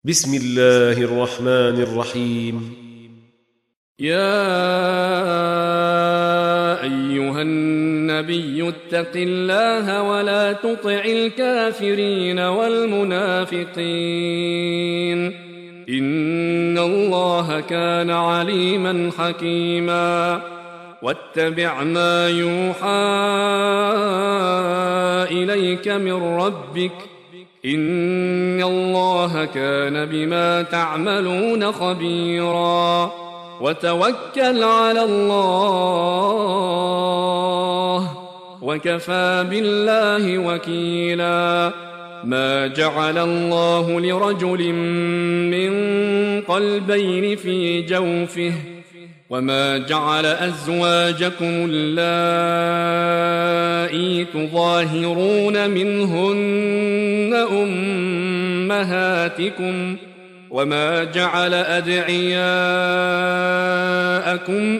بسم الله الرحمن الرحيم. يا أيها النبي اتق الله ولا تطع الكافرين والمنافقين إن الله كان عليما حكيما واتبع ما يوحى إليك من ربك إن الله كان بما تعملون خبيرا وتوكل على الله وكفى بالله وكيلا ما جعل الله لرجل من قلبين في جوفه وما جعل أزواجكم اللائي تظاهرون منهن أمهاتكم وما جعل أدعياءكم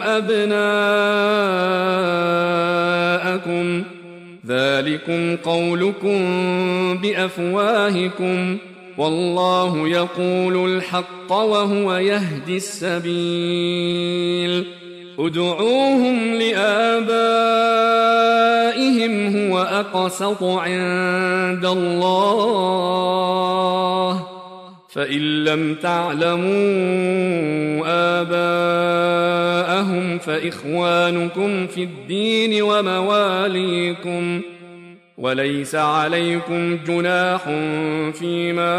أبناءكم ذلكم قولكم بأفواهكم والله يقول الحق وهو يهدي السبيل ادعوهم لآبائهم هو أقسط عند الله فإن لم تعلموا آباءهم فإخوانكم في الدين ومواليكم وليس عليكم جناح فيما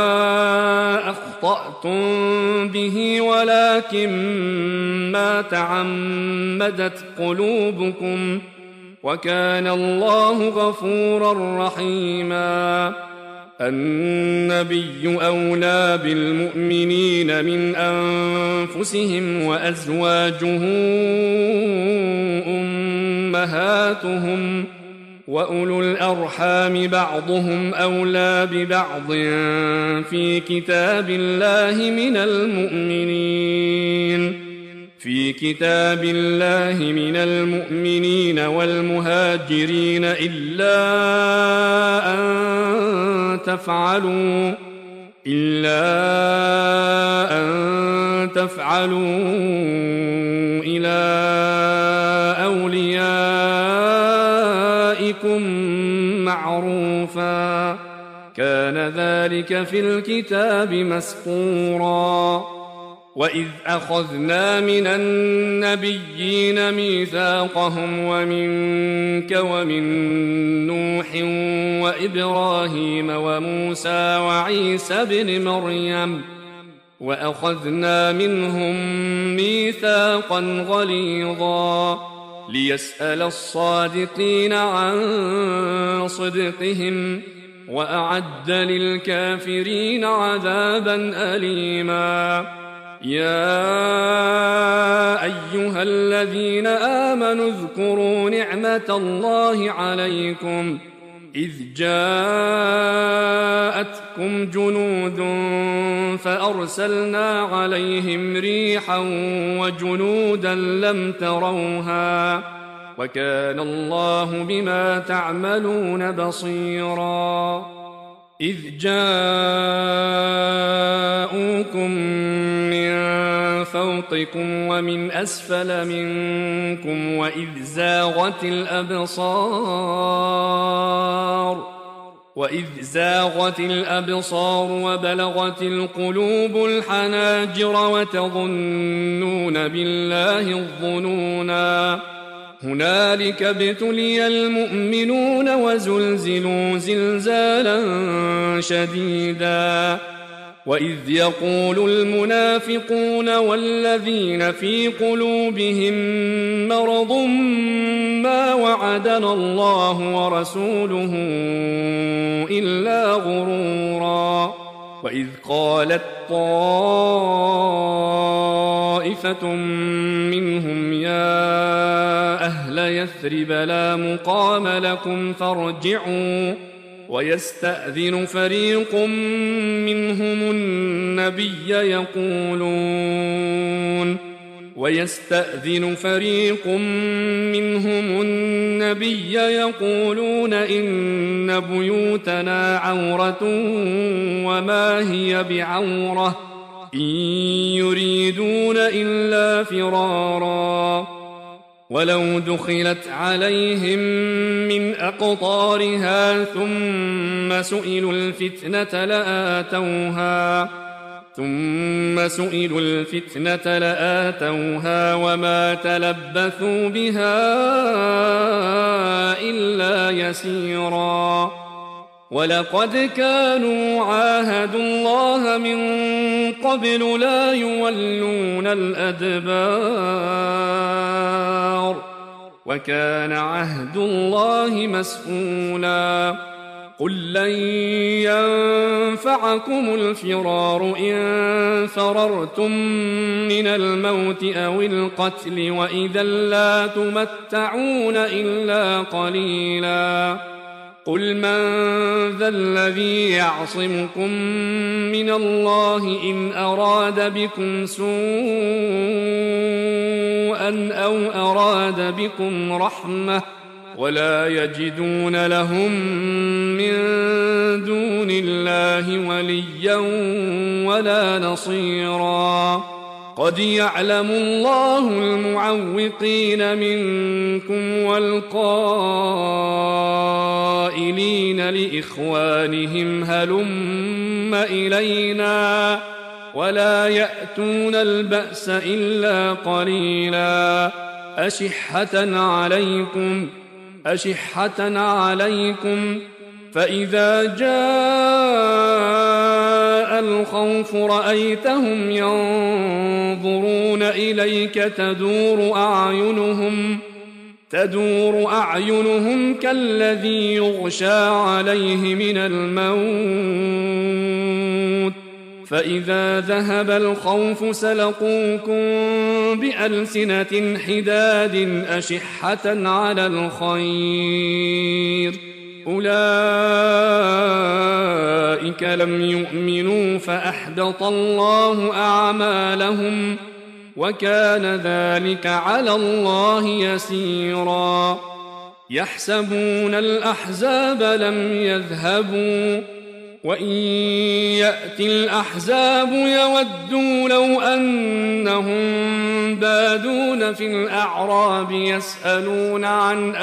أخطأتم به ولكن ما تعمدت قلوبكم وكان الله غفورا رحيما النبي أولى بالمؤمنين من أنفسهم وأزواجه أمهاتهم وأولو الأرحام بعضهم أولى ببعض في كتاب الله من المؤمنين والمهاجرين إلا أن تفعلوا إلى أوليائكم معروفا كان ذلك في الكتاب مسطورا وإذ أخذنا من النبيين ميثاقهم ومنك ومن نوح وإبراهيم وموسى وعيسى بن مريم وأخذنا منهم ميثاقا غليظا ليسأل الصادقين عن صدقهم وأعد للكافرين عذابا أليما يا أيها الذين آمنوا اذكروا نعمة الله عليكم إذ جاءتكم جنود فأرسلنا عليهم ريحا وجنودا لم تروها وكان الله بما تعملون بصيرا إذ جاءوكم من فوقكم ومن أسفل منكم وإذ زاغت الأبصار وبلغت القلوب الحناجر وتظنون بالله الظنونا هنالك ابتلي المؤمنون وزلزلوا زلزالا شديدا وإذ يقول المنافقون والذين في قلوبهم مرض ما وعدنا الله ورسوله إلا غرورا وإذ قالت طائفة منهم يا أهل يثرب لا مقام لكم فارجعوا ويستأذن فريق منهم النبي ويستأذن فريق منهم النبي يقولون إن بيوتنا عورة وما هي بعورة إن يريدون إلا فرارا ولو دخلت عليهم من أقطارها ثم سئلوا الفتنة لآتوها وما تلبثوا بها إلا يسيرا ولقد كانوا عاهدوا الله من قبل لا يولون الأدبار وكان عهد الله مسؤولا قل لن ينفعكم الفرار إن فررتم من الموت أو القتل وإذا لا تمتعون إلا قليلا قل من ذا الذي يعصمكم من الله إن أراد بكم سوءا أو أراد بكم رحمة ولا يجدون لهم من دون الله وليا ولا نصيرا قد يعلم الله المعوقين منكم والقائلين لإخوانهم هلم إلينا ولا يأتون البأس إلا قليلا أشحة عليكم فإذا جاء الخوف رأيتهم ينظرون إليك تدور أعينهم كالذي يغشى عليه من الموت فإذا ذهب الخوف سلقوكم بألسنة حداد أشحة على الخير أولئك لم يؤمنوا فأحبط الله أعمالهم وكان ذلك على الله يسيرا يحسبون الأحزاب لم يذهبوا وإن يأتي الأحزاب يودوا لو أنهم بادون في الأعراب يسألون عن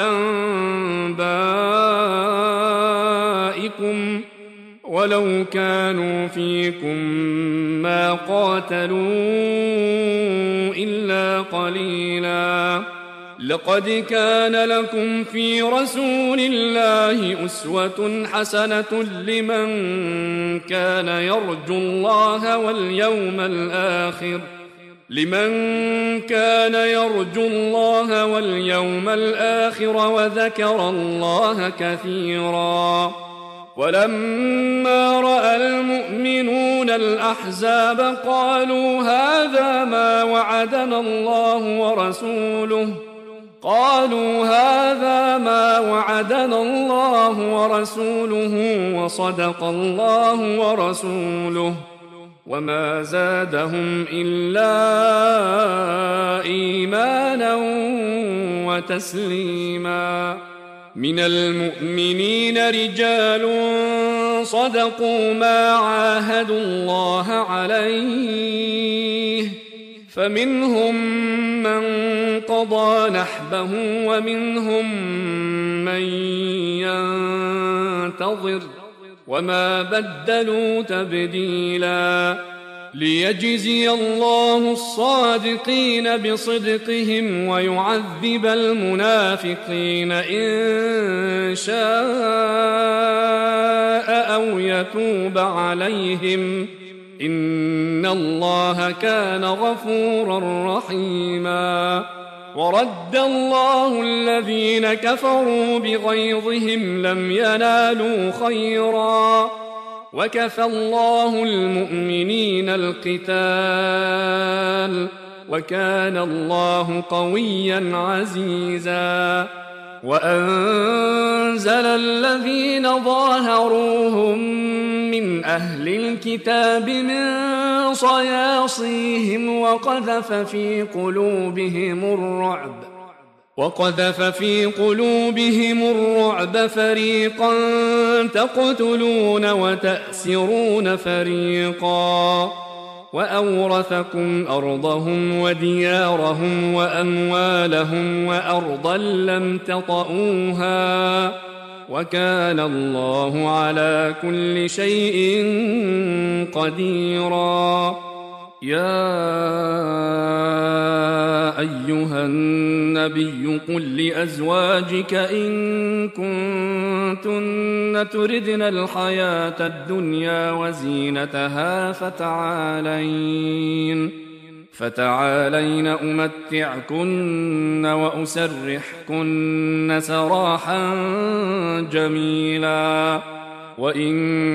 أنبائكم ولو كانوا فيكم ما قاتلوا إلا قليلا لقد كان لكم في رسول الله أسوة حسنة لمن كان يرجو الله واليوم الآخر وذكر الله كثيرا ولما رأى المؤمنون الأحزاب قالوا هذا ما وعدنا الله ورسوله وصدق الله ورسوله وما زادهم إلا إيمانا وتسليما من المؤمنين رجال صدقوا ما عاهدوا الله عليه فمنهم من قضى نحبه ومنهم من ينتظر وما بدلوا تبديلا ليجزي الله الصادقين بصدقهم ويعذب المنافقين إن شاء أو يتوب عليهم إن الله كان غفورا رحيما ورد الله الذين كفروا بغيظهم لم ينالوا خيرا وكفى الله المؤمنين القتال وكان الله قويا عزيزا وأنزل الذين ظاهروهم من أهل الكتاب من صياصيهم وقذف في قلوبهم الرعب فريقا تقتلون وتأسرون فريقا وأورثكم أرضهم وديارهم وأموالهم وأرضا لم تطئوها وكان الله على كل شيء قديرا. يا أيها النبي قل لأزواجك إن كنتن تردن الحياة الدنيا وزينتها فتعالين أمتعكن وأسرحكن سراحا جميلا. وإن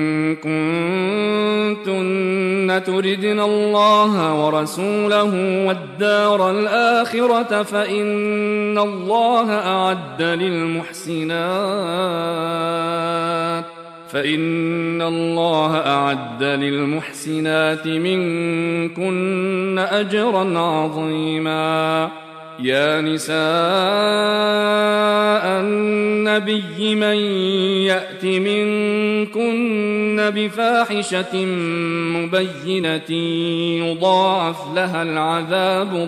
كنتن تردن الله ورسوله والدار الآخرة فإن الله أعد للمحسنات منكن أجرا عظيما. يا نساء النبي من يأت منكن بفاحشة مبينة يضاعف لها العذاب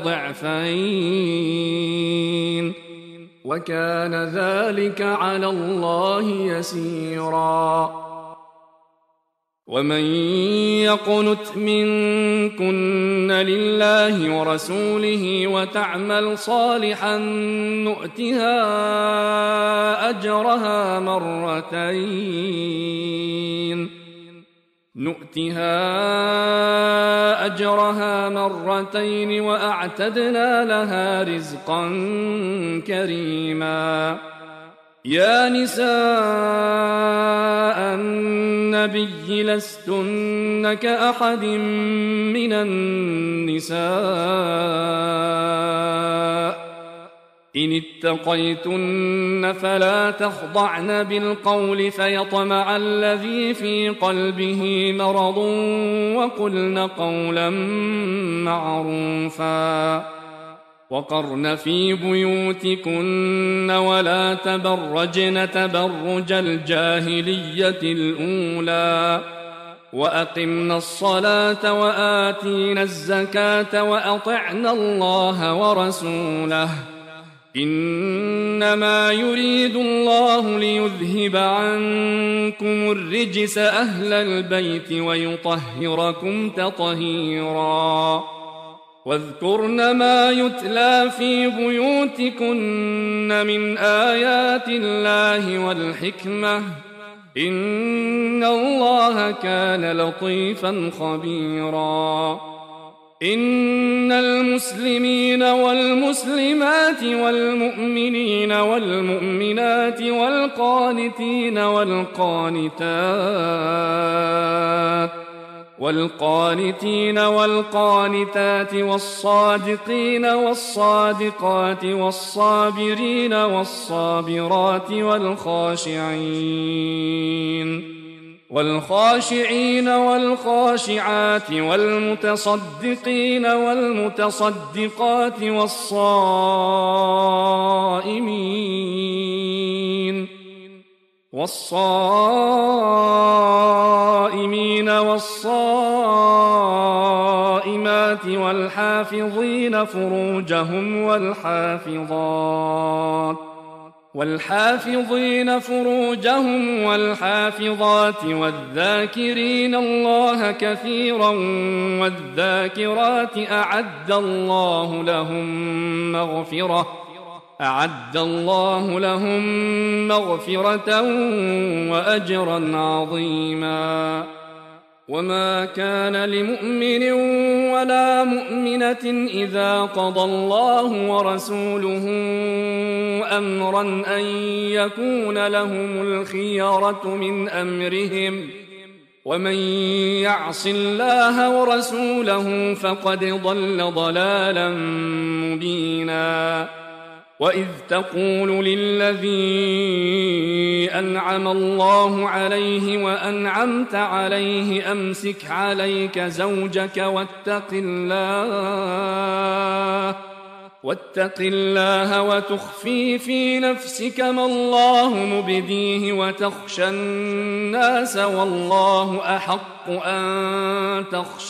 ضعفين وكان ذلك على الله يسيرا. ومن يقنت منكن لله ورسوله وتعمل صالحا نؤتها أجرها مرتين وأعتدنا لها رزقا كريما. يا نساء النبي لستن كأحد من النساء إن اتقيتن فلا تخضعن بالقول فيطمع الذي في قلبه مرض وقلن قولا معروفا. وقرن في بيوتكن ولا تبرجن تبرج الجاهلية الأولى وأقمنا الصلاة وآتينا الزكاة وأطعنا الله ورسوله إنما يريد الله ليذهب عنكم الرجس أهل البيت ويطهركم تطهيرا. واذكرن ما يتلى في بيوتكن من آيات الله والحكمة إن الله كان لطيفا خبيرا. إن المسلمين والمسلمات والمؤمنين والمؤمنات والقانتين والقانتات والصادقين والصادقات والصابرين والصابرات والخاشعين والخاشعات والمتصدقين والمتصدقات والصائمين والصائمات والحافظين فروجهم والحافظات والذاكرين الله كثيرا والذاكرات أعد الله لهم مغفرة وأجرا عظيما. وما كان لمؤمن ولا مؤمنة إذا قضى الله ورسوله أمرا أن يكون لهم الخيرة من أمرهم ومن يعص الله ورسوله فقد ضل ضلالا مبينا. وإذ تقول للذي أنعم الله عليه وأنعمت عليه أمسك عليك زوجك واتق الله وتخفي في نفسك ما الله مبديه وتخشى الناس والله أحق أن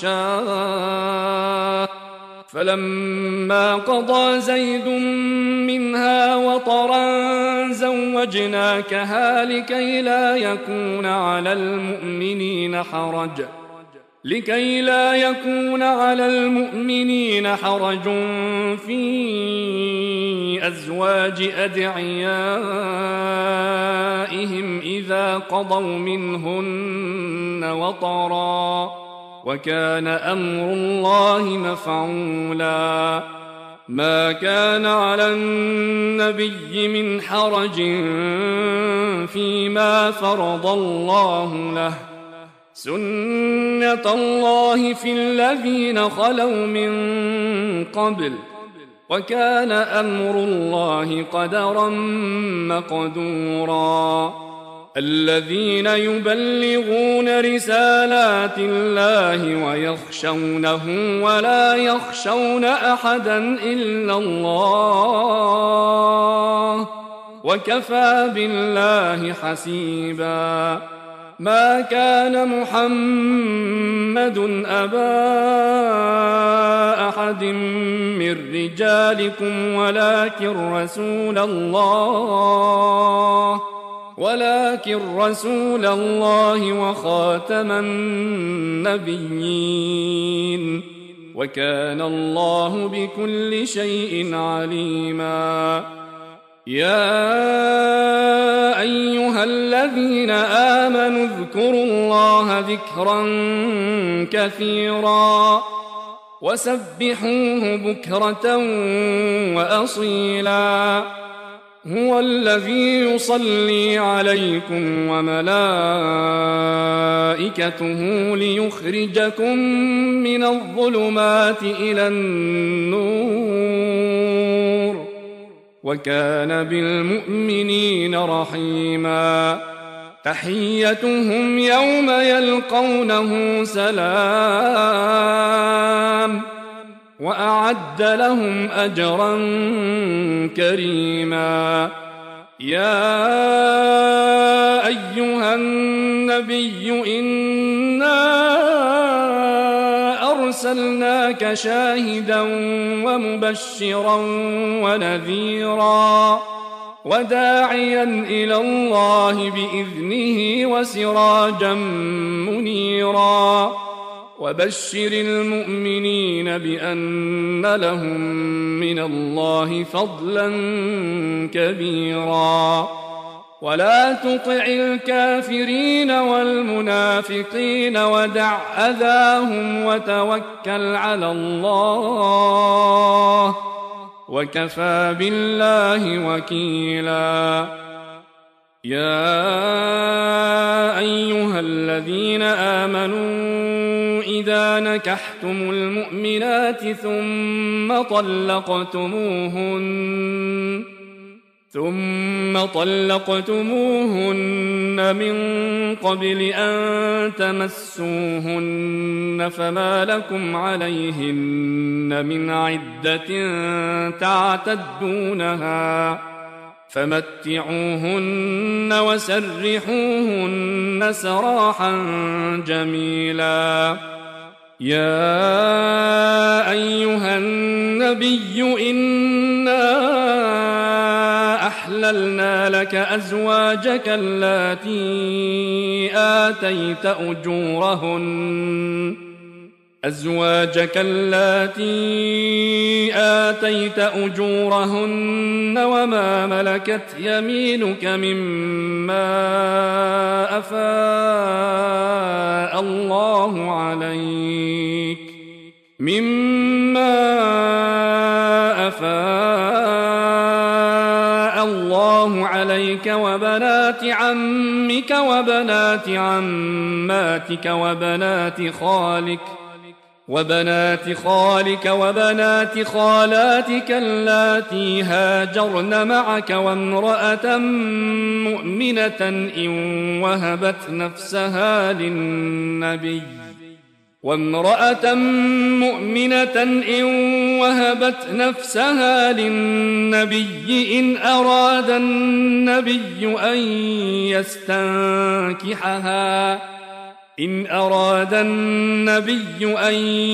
تخشاه فلما قضى زيد منها وطرا زوجناكها لكي لا يكون على المؤمنين حرج في أزواج أدعيائهم إذا قضوا منهن وطرا وكان أمر الله مفعولا ما كان على النبي من حرج فيما فرض الله له سنة الله في الذين خلوا من قبل وكان أمر الله قدرا مقدورا الذين يبلغون رسالات الله ويخشونه ولا يخشون أحدا إلا الله وكفى بالله حسيبا ما كان محمد أبا أحد من رجالكم ولكن رسول الله وخاتم النبيين وكان الله بكل شيء عليما يا أيها الذين آمنوا اذكروا الله ذكرا كثيرا وسبحوه بكرة وأصيلا هو الذي يصلي عليكم وملائكته ليخرجكم من الظلمات إلى النور وكان بالمؤمنين رحيما تحيتهم يوم يلقونه سلام وأعد لهم أجرا كريما يا أيها النبي إنا أرسلناك شاهدا ومبشرا ونذيرا وداعيا إلى الله بإذنه وسراجا منيرا وبشر المؤمنين بأن لهم من الله فضلا كبيرا ولا تطع الكافرين والمنافقين ودع أذاهم وتوكل على الله وكفى بالله وكيلا يا أيها الذين آمنوا إذا نكحتم المؤمنات ثم طلقتموهن من قبل أن تمسوهن فما لكم عليهن من عدة تعتدونها فمتعوهن وسرحوهن سراحا جميلا يا أيها النبي إنا أحللنا لك أزواجك اللاتي آتيت أجورهن وما ملكت يمينك مما أفاء الله عليك وبنات عمك وبنات عماتك وبنات خالك وبنات خالك وبنات خالاتك اللاتي هاجرن معك وامرأة مؤمنة إن وهبت نفسها للنبي إن أراد النبي أن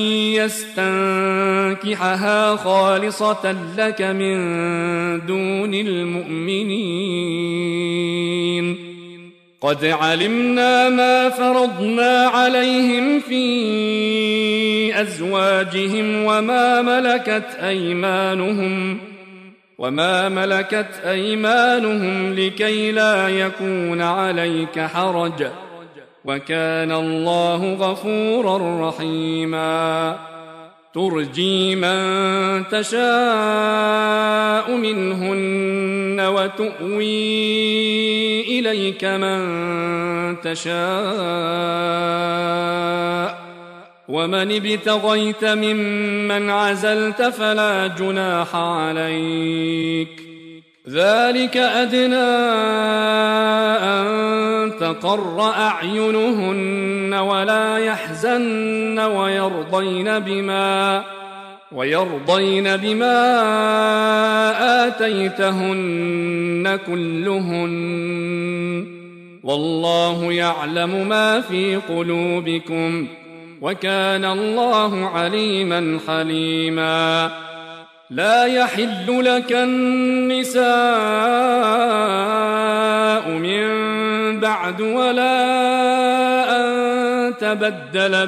يستنكحها خالصة لك من دون المؤمنين. قد علمنا ما فرضنا عليهم في أزواجهم وما ملكت أيمانهم لكي لا يكون عليك حرج، وكان الله غفورا رحيما. ترجي من تشاء منهن وتؤوي إليك من تشاء، ومن ابتغيت ممن عزلت فلا جناح عليك. ذلك أدنى أن تقر أعينهن ولا يحزن ويرضين بما آتيتهن كلهن، والله يعلم ما في قلوبكم، وكان الله عليما حليما. لا يحل لك النساء من بعد ولا أن تبدل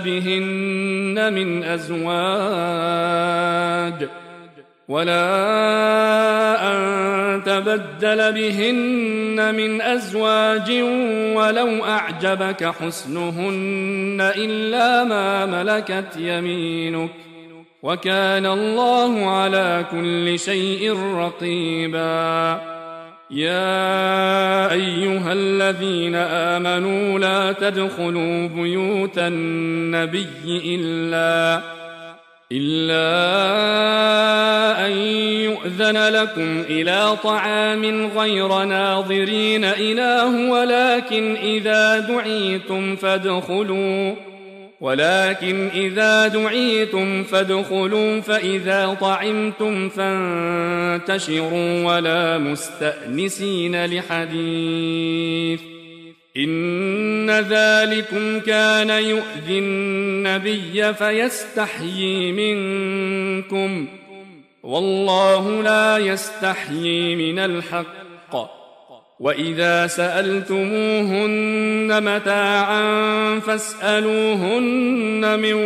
بهن من أزواج ولو أعجبك حسنهن إلا ما ملكت يمينك، وكان الله على كل شيء رقيبا. يا أيها الذين آمنوا لا تدخلوا بيوت النبي إلا أن يؤذن لكم إلى طعام غير ناظرين إناه، ولكن إذا دعيتم فادخلوا، فإذا طعمتم فانتشروا ولا مستأنسين لحديث، إن ذلكم كان يؤذي النبي فيستحيي منكم، والله لا يستحيي من الحق. وإذا سألتموهن متاعا فاسألوهن من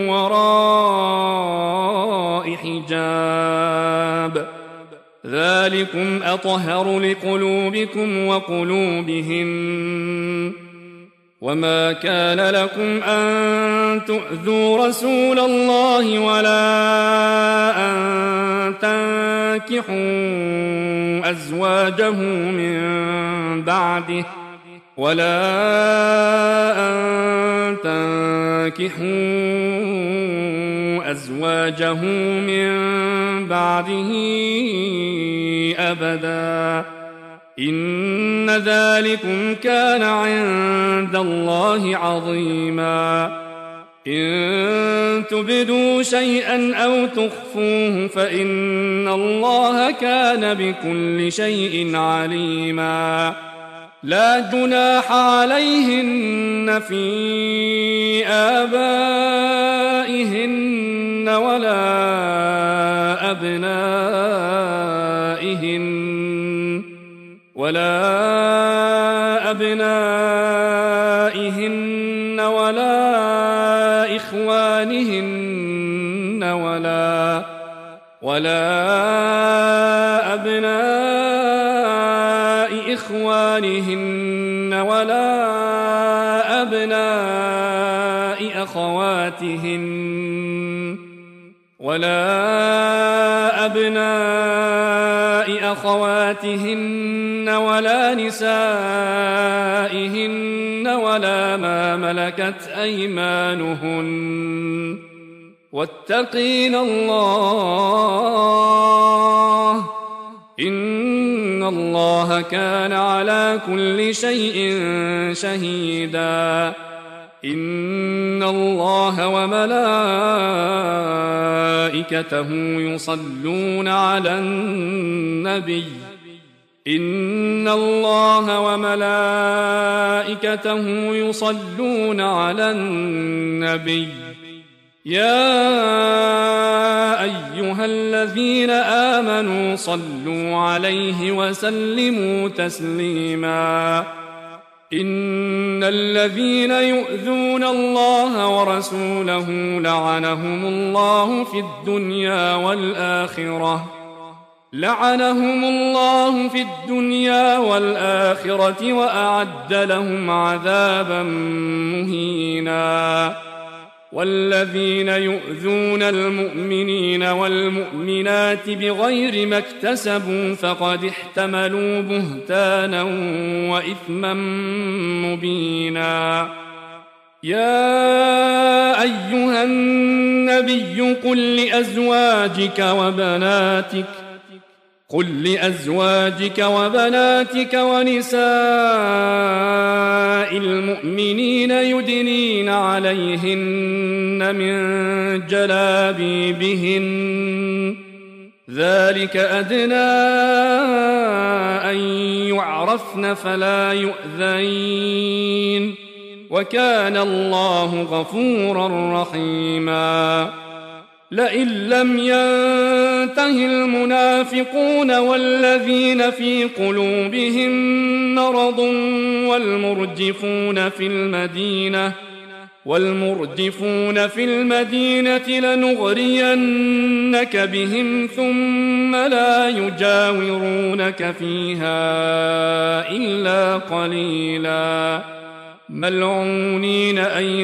وراء حجاب، ذلكم أطهر لقلوبكم وقلوبهن. وما كان لكم أن تؤذوا رسول الله ولا أن تنكحوا أزواجه من بعده أبدا، إن ذلكم كان عند الله عظيما. إن تبدوا شيئا أو تخفوه فإن الله كان بكل شيء عليما. لا جناح عليهن في آبائهن ولا أبنائهن ولا إخوانهن ولا أبناء إخوانهن ولا أبناء أخواتهن ولا نسائهن ولا ما ملكت أيمانهن، واتقين الله إن الله كان على كل شيء شهيدا إن الله وملائكته يصلون على النبي إن الله وملائكته يصلون على النبي يا أيها الذين آمنوا صلوا عليه وسلموا تسليما إن الذين يؤذون الله ورسوله لعنهم الله في الدنيا والآخرة وأعد لهم عذابا مهينا والذين يؤذون المؤمنين والمؤمنات بغير ما اكتسبوا فقد احتملوا بهتانا وإثما مبينا يا أيها النبي قل لأزواجك وبناتك ونساء المؤمنين يدنين عليهن من جلابيبهن ذلك أدنى أن يعرفن فلا يؤذين وكان الله غفورا رحيما لئن لم ينته المنافقون والذين في قلوبهم مرض والمرجفون في المدينة لنغرينك بهم ثم لا يجاورونك فيها إلا قليلا ملعونين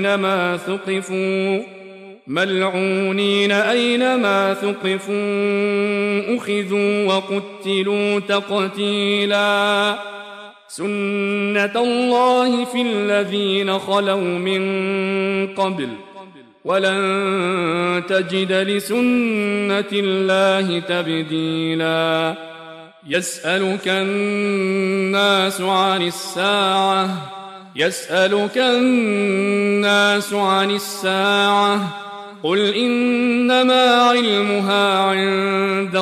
أينما ثقفوا أخذوا وقتلوا تقتيلا سنة الله في الذين خلوا من قبل ولن تجد لسنة الله تبديلا يسألك الناس عن الساعة قل إنما علمها عند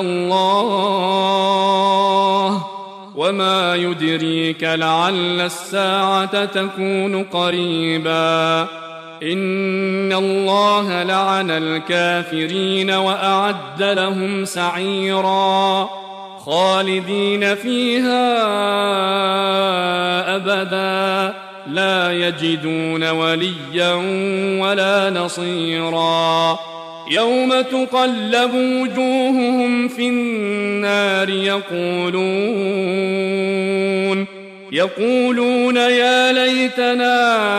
الله وما يدريك لعل الساعة تكون قريبا إن الله لعن الكافرين وأعد لهم سعيرا خالدين فيها أبدا لا يجدون وليا ولا نصيرا يوم تقلب وجوههم في النار يقولون يا ليتنا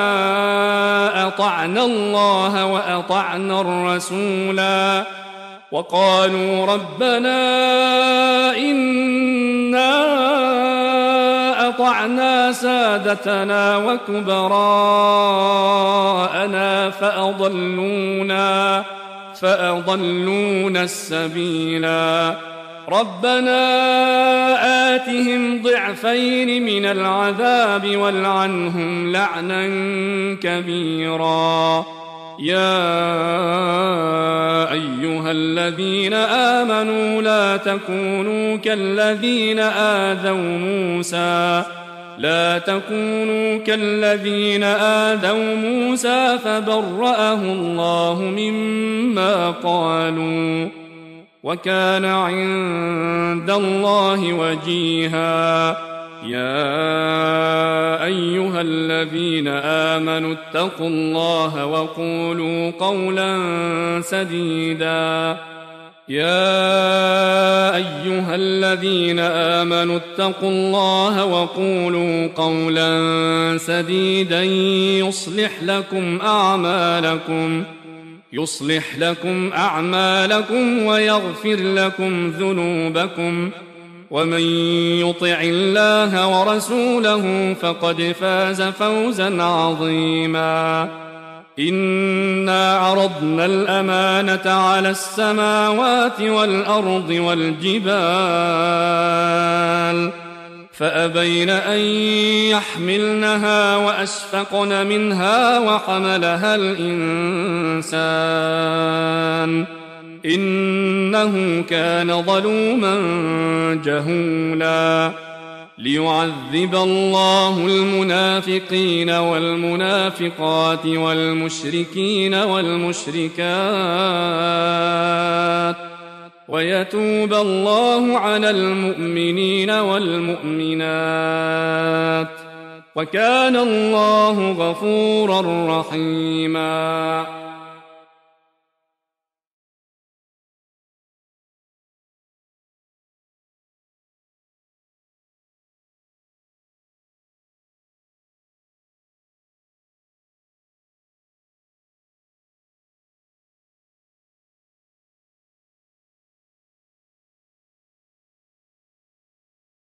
أطعنا الله وأطعنا الرسولا وقالوا ربنا إنا أطعنا سادتنا وكبراءنا فأضلونا السبيلا ربنا آتهم ضعفين من العذاب والعنهم لعنا كبيرا يا أيها الذين آمنوا لا تكونوا كالذين آذوا موسى فبرأه الله مما قالوا وكان عند الله وجيها يا أيها الذين آمنوا اتقوا الله وقولوا قولا سديدا يصلح لكم أعمالكم ويغفر لكم ذنوبكم ومن يطع الله ورسوله فقد فاز فوزا عظيما إنا عرضنا الأمانة على السماوات والأرض والجبال فأبين أن يحملنها وأشفقن منها وحملها الإنسان إنه كان ظلوما جهولا ليعذب الله المنافقين والمنافقات والمشركين والمشركات ويتوب الله على المؤمنين والمؤمنات وكان الله غفورا رحيما